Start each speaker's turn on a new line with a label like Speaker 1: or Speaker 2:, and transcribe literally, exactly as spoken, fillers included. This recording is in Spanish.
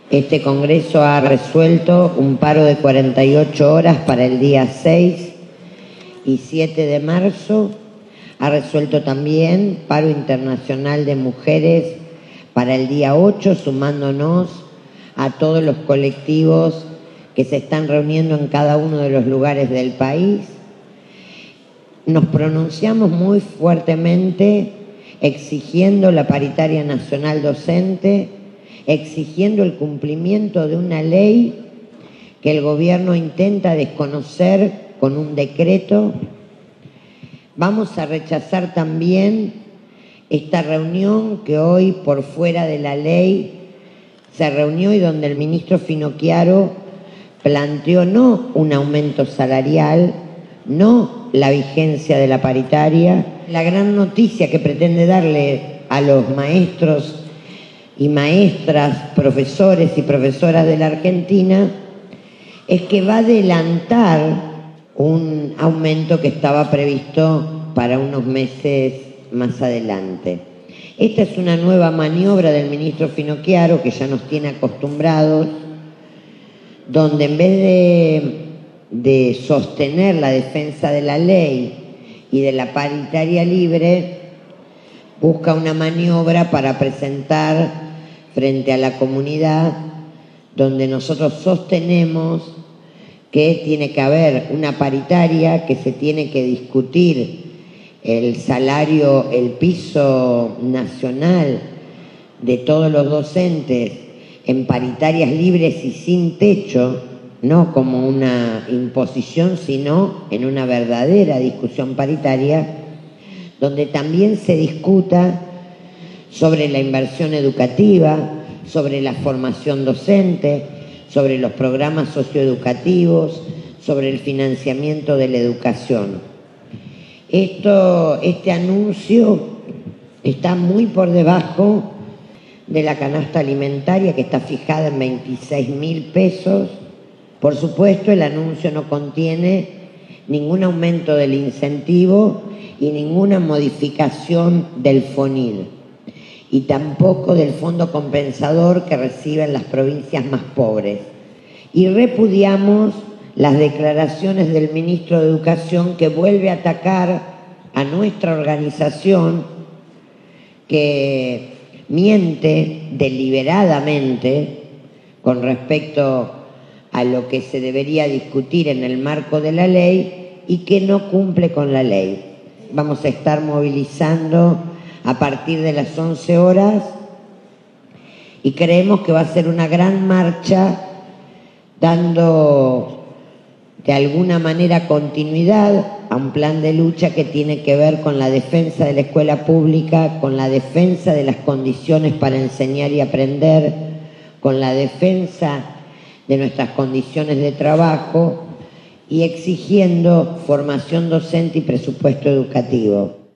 Speaker 1: Este Congreso ha resuelto un paro de cuarenta y ocho horas para el día seis y siete de marzo. Ha resuelto también paro internacional de mujeres para el día ocho, sumándonos a todos los colectivos que se están reuniendo en cada uno de los lugares del país. Nos pronunciamos muy fuertemente exigiendo la paritaria nacional docente, exigiendo el cumplimiento de una ley que el gobierno intenta desconocer con un decreto. Vamos a rechazar también esta reunión que hoy, por fuera de la ley, se reunió y donde el ministro Finocchiaro planteó no un aumento salarial, no la vigencia de la paritaria. La gran noticia que pretende darle a los maestros y maestras, profesores y profesoras de la Argentina es que va a adelantar un aumento que estaba previsto para unos meses más adelante. Esta es una nueva maniobra del ministro Finocchiaro que ya nos tiene acostumbrados, donde en vez de, de sostener la defensa de la ley y de la paritaria libre, busca una maniobra para presentar frente a la comunidad, donde nosotros sostenemos que tiene que haber una paritaria, que se tiene que discutir el salario, el piso nacional de todos los docentes en paritarias libres y sin techo, no como una imposición, sino en una verdadera discusión paritaria, donde también se discuta sobre la inversión educativa, sobre la formación docente, sobre los programas socioeducativos, sobre el financiamiento de la educación. Esto, este anuncio está muy por debajo de la canasta alimentaria, que está fijada en veintiséis mil pesos. Por supuesto, el anuncio no contiene ningún aumento del incentivo y ninguna modificación del FONID, y tampoco del fondo compensador que reciben las provincias más pobres. Y repudiamos las declaraciones del ministro de Educación, que vuelve a atacar a nuestra organización, que miente deliberadamente con respecto a lo que se debería discutir en el marco de la ley y que no cumple con la ley. Vamos a estar movilizando a partir de las once horas y creemos que va a ser una gran marcha, dando de alguna manera continuidad a un plan de lucha que tiene que ver con la defensa de la escuela pública, con la defensa de las condiciones para enseñar y aprender, con la defensa de nuestras condiciones de trabajo y exigiendo formación docente y presupuesto educativo.